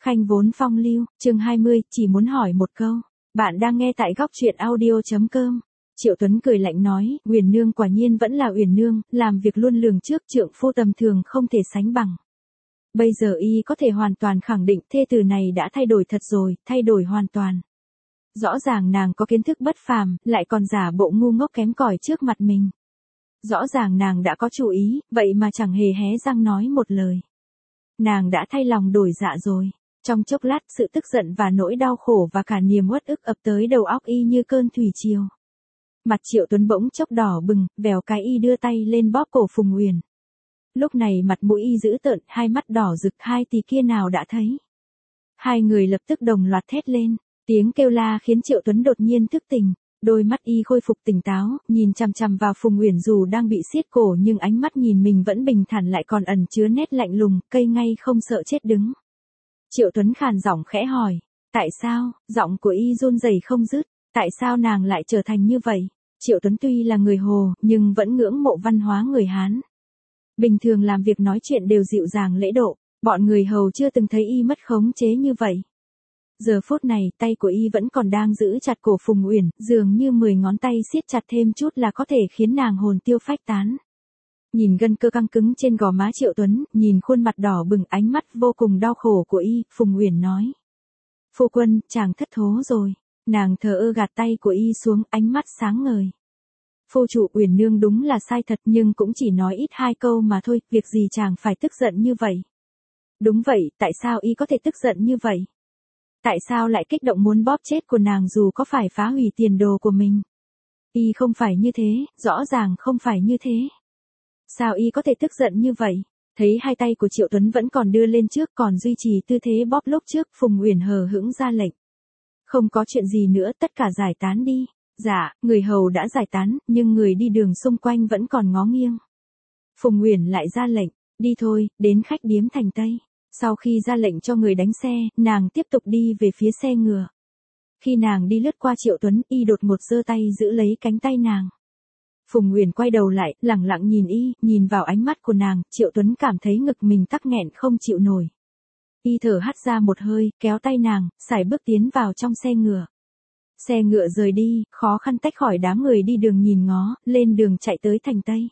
Khanh vốn phong lưu, chương 20, chỉ muốn hỏi một câu. Bạn đang nghe tại góc truyện audio.com. Triệu Tuấn cười lạnh nói, Uyển Nương quả nhiên vẫn là Uyển Nương, làm việc luôn lường trước trượng phu tầm thường không thể sánh bằng. Bây giờ y có thể hoàn toàn khẳng định thê tử này đã thay đổi thật rồi, thay đổi hoàn toàn. Rõ ràng nàng có kiến thức bất phàm, lại còn giả bộ ngu ngốc kém cỏi trước mặt mình. Rõ ràng nàng đã có chủ ý, vậy mà chẳng hề hé răng nói một lời. Nàng đã thay lòng đổi dạ rồi. Trong chốc lát sự tức giận và nỗi đau khổ và cả niềm uất ức ập tới đầu óc y như cơn thủy triều. Mặt Triệu Tuấn bỗng chốc đỏ bừng, vèo cái y đưa tay lên bóp cổ Phùng Uyển. Lúc này mặt mũi y dữ tợn, hai mắt đỏ rực, hai tì kia nào đã thấy. Hai người lập tức đồng loạt thét lên, tiếng kêu la khiến Triệu Tuấn đột nhiên thức tỉnh. Đôi mắt y khôi phục tỉnh táo, nhìn chằm chằm vào Phùng Uyển dù đang bị siết cổ nhưng ánh mắt nhìn mình vẫn bình thản lại còn ẩn chứa nét lạnh lùng, cây ngay không sợ chết đứng. Triệu Tuấn khàn giọng khẽ hỏi, tại sao, giọng của y run rẩy không dứt, tại sao nàng lại trở thành như vậy? Triệu Tuấn tuy là người Hồ, nhưng vẫn ngưỡng mộ văn hóa người Hán. Bình thường làm việc nói chuyện đều dịu dàng lễ độ, bọn người Hầu chưa từng thấy y mất khống chế như vậy. Giờ phút này, tay của y vẫn còn đang giữ chặt cổ Phùng Uyển, dường như 10 ngón tay siết chặt thêm chút là có thể khiến nàng hồn tiêu phách tán. Nhìn gân cơ căng cứng trên gò má Triệu Tuấn, nhìn khuôn mặt đỏ bừng ánh mắt vô cùng đau khổ của y, Phùng Uyển nói. Phu quân, chàng thất thố rồi. Nàng thờ ơ gạt tay của y xuống, ánh mắt sáng ngời. Phu chủ, Uyển Nương đúng là sai thật nhưng cũng chỉ nói ít hai câu mà thôi, việc gì chàng phải tức giận như vậy? Đúng vậy, tại sao y có thể tức giận như vậy? Tại sao lại kích động muốn bóp chết của nàng dù có phải phá hủy tiền đồ của mình? Y không phải như thế, rõ ràng không phải như thế. Sao y có thể tức giận như vậy? Thấy hai tay của Triệu Tuấn vẫn còn đưa lên trước còn duy trì tư thế bóp lúc trước, Phùng Uyển hờ hững ra lệnh. Không có chuyện gì nữa, tất cả giải tán đi. Dạ, người Hầu đã giải tán, nhưng người đi đường xung quanh vẫn còn ngó nghiêng. Phùng Uyển lại ra lệnh, đi thôi, đến khách điếm Thành Tây. Sau khi ra lệnh cho người đánh xe, nàng tiếp tục đi về phía xe ngựa. Khi nàng đi lướt qua Triệu Tuấn, y đột ngột giơ tay giữ lấy cánh tay nàng. Phùng Uyển quay đầu lại, lẳng lặng nhìn y, nhìn vào ánh mắt của nàng, Triệu Tuấn cảm thấy ngực mình tắc nghẹn không chịu nổi. Y thở hắt ra một hơi, kéo tay nàng, sải bước tiến vào trong xe ngựa. Xe ngựa rời đi, khó khăn tách khỏi đám người đi đường nhìn ngó, lên đường chạy tới Thành Tây.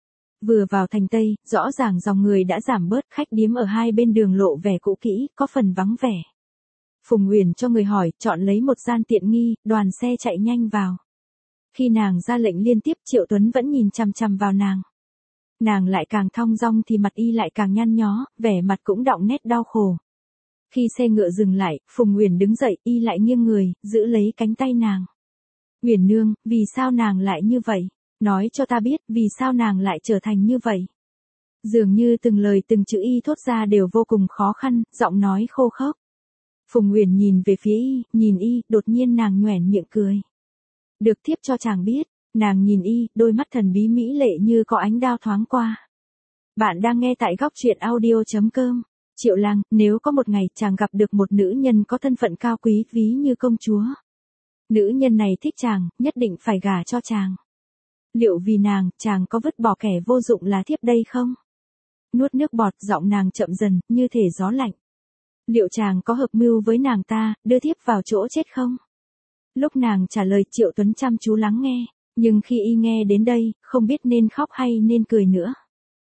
Vừa vào Thành Tây, rõ ràng dòng người đã giảm bớt, khách điếm ở hai bên đường lộ vẻ cũ kỹ, có phần vắng vẻ. Phùng Uyển cho người hỏi, chọn lấy một gian tiện nghi, đoàn xe chạy nhanh vào. Khi nàng ra lệnh liên tiếp, Triệu Tuấn vẫn nhìn chằm chằm vào nàng. Nàng lại càng thong dong thì mặt y lại càng nhăn nhó, vẻ mặt cũng đọng nét đau khổ. Khi xe ngựa dừng lại, Phùng Uyển đứng dậy, y lại nghiêng người, giữ lấy cánh tay nàng. Uyển Nương, vì sao nàng lại như vậy? Nói cho ta biết, vì sao nàng lại trở thành như vậy? Dường như từng lời từng chữ y thốt ra đều vô cùng khó khăn, giọng nói khô khốc. Phùng Uyển nhìn về phía y, đột nhiên nàng nhoẻn miệng cười. Được thiếp cho chàng biết, nàng nhìn y, đôi mắt thần bí mỹ lệ như có ánh đao thoáng qua. Bạn đang nghe tại góc truyện audio.com. Triệu Lang, nếu có một ngày chàng gặp được một nữ nhân có thân phận cao quý ví như công chúa. Nữ nhân này thích chàng, nhất định phải gả cho chàng. Liệu vì nàng, chàng có vứt bỏ kẻ vô dụng là thiếp đây không? Nuốt nước bọt, giọng nàng chậm dần, như thể gió lạnh. Liệu chàng có hợp mưu với nàng ta, đưa thiếp vào chỗ chết không? Lúc nàng trả lời, Triệu Tuấn chăm chú lắng nghe, nhưng khi y nghe đến đây, không biết nên khóc hay nên cười nữa.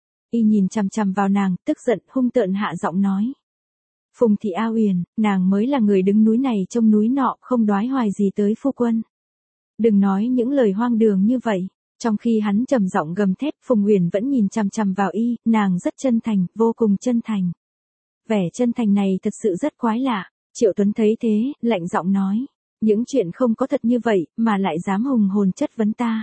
Y nhìn chằm chằm vào nàng, tức giận, hung tợn hạ giọng nói. Phùng thị A Uyển, nàng mới là người đứng núi này trông núi nọ, không đoái hoài gì tới phu quân. Đừng nói những lời hoang đường như vậy. Trong khi hắn trầm giọng gầm thét, Phùng Uyển vẫn nhìn chằm chằm vào y, nàng rất chân thành, vô cùng chân thành. Vẻ chân thành này thật sự rất quái lạ. Triệu Tuấn thấy thế, lạnh giọng nói. Những chuyện không có thật như vậy, mà lại dám hùng hồn chất vấn ta.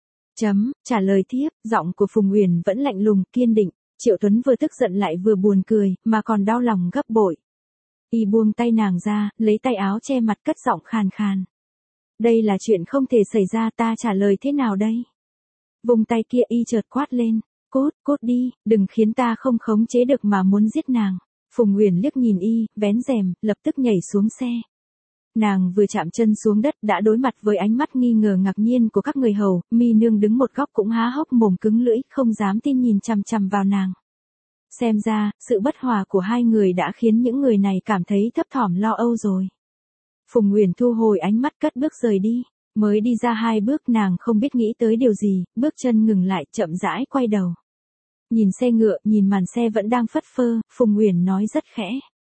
Trả lời thiếp, giọng của Phùng Uyển vẫn lạnh lùng, kiên định. Triệu Tuấn vừa tức giận lại vừa buồn cười, mà còn đau lòng gấp bội. Y buông tay nàng ra, lấy tay áo che mặt cất giọng khàn khàn. Đây là chuyện không thể xảy ra, ta trả lời thế nào đây? Vùng tay kia y chợt quát lên. Cút đi, đừng khiến ta không khống chế được mà muốn giết nàng. Phùng Uyển liếc nhìn y, vén rèm, lập tức nhảy xuống xe. Nàng vừa chạm chân xuống đất đã đối mặt với ánh mắt nghi ngờ ngạc nhiên của các người hầu, Mi Nương đứng một góc cũng há hốc mồm cứng lưỡi, không dám tin nhìn chằm chằm vào nàng. Xem ra, sự bất hòa của hai người đã khiến những người này cảm thấy thấp thỏm lo âu rồi. Phùng Uyển thu hồi ánh mắt cất bước rời đi. Mới đi ra 2 bước nàng không biết nghĩ tới điều gì, bước chân ngừng lại chậm rãi quay đầu. Nhìn xe ngựa, nhìn màn xe vẫn đang phất phơ, Phùng Uyển nói rất khẽ.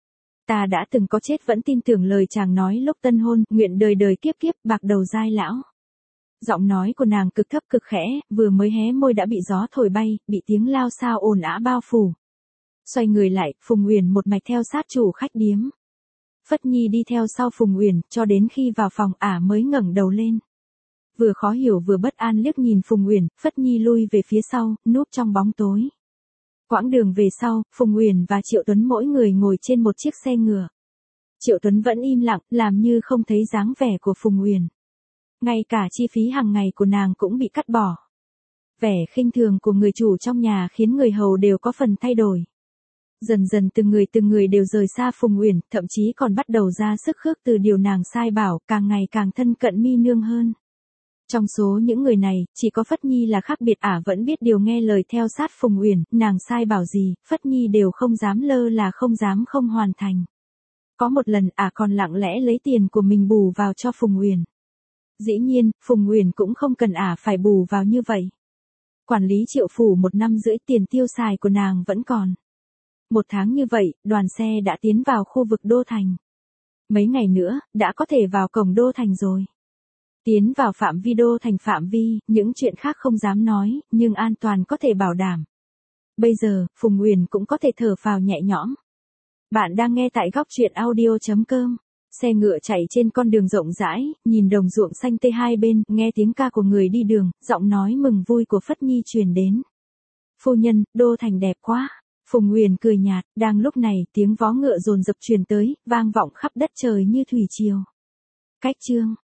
Ta đã từng có chết vẫn tin tưởng lời chàng nói lúc tân hôn, nguyện đời đời kiếp kiếp bạc đầu giai lão. Giọng nói của nàng cực thấp cực khẽ, vừa mới hé môi đã bị gió thổi bay, bị tiếng lao xao ồn ào bao phủ. Xoay người lại, Phùng Uyển một mạch theo sát chủ khách điếm. Phất Nhi đi theo sau Phùng Uyển, cho đến khi vào phòng mới ngẩng đầu lên. Vừa khó hiểu vừa bất an liếc nhìn Phùng Uyển, Phất Nhi lui về phía sau, núp trong bóng tối. Quãng đường về sau, Phùng Uyển và Triệu Tuấn mỗi người ngồi trên một chiếc xe ngựa. Triệu Tuấn vẫn im lặng, làm như không thấy dáng vẻ của Phùng Uyển. Ngay cả chi phí hàng ngày của nàng cũng bị cắt bỏ. Vẻ khinh thường của người chủ trong nhà khiến người hầu đều có phần thay đổi. Dần dần từng người đều rời xa Phùng Uyển, thậm chí còn bắt đầu ra sức khước từ điều nàng sai bảo, càng ngày càng thân cận mi nương hơn. Trong số những người này, chỉ có Phất Nhi là khác biệt, vẫn biết điều nghe lời theo sát Phùng Uyển, nàng sai bảo gì, Phất Nhi đều không dám lơ là không dám không hoàn thành. Có một lần còn lặng lẽ lấy tiền của mình bù vào cho Phùng Uyển. Dĩ nhiên, Phùng Uyển cũng không cần phải bù vào như vậy. Quản lý Triệu phủ 1 năm rưỡi tiền tiêu xài của nàng vẫn còn. 1 tháng như vậy, đoàn xe đã tiến vào khu vực Đô Thành. Mấy ngày nữa, đã có thể vào cổng Đô Thành rồi. Tiến vào phạm vi Đô Thành phạm vi, những chuyện khác không dám nói, nhưng an toàn có thể bảo đảm. Bây giờ, Phùng Uyển cũng có thể thở phào nhẹ nhõm. Bạn đang nghe tại góc truyện audio.com. Xe ngựa chạy trên con đường rộng rãi, nhìn đồng ruộng xanh tươi hai bên, nghe tiếng ca của người đi đường, giọng nói mừng vui của Phất Nhi truyền đến. Phu nhân, Đô Thành đẹp quá. Phùng Uyển cười nhạt, đang lúc này, tiếng vó ngựa dồn dập truyền tới, vang vọng khắp đất trời như thủy triều. Cách chương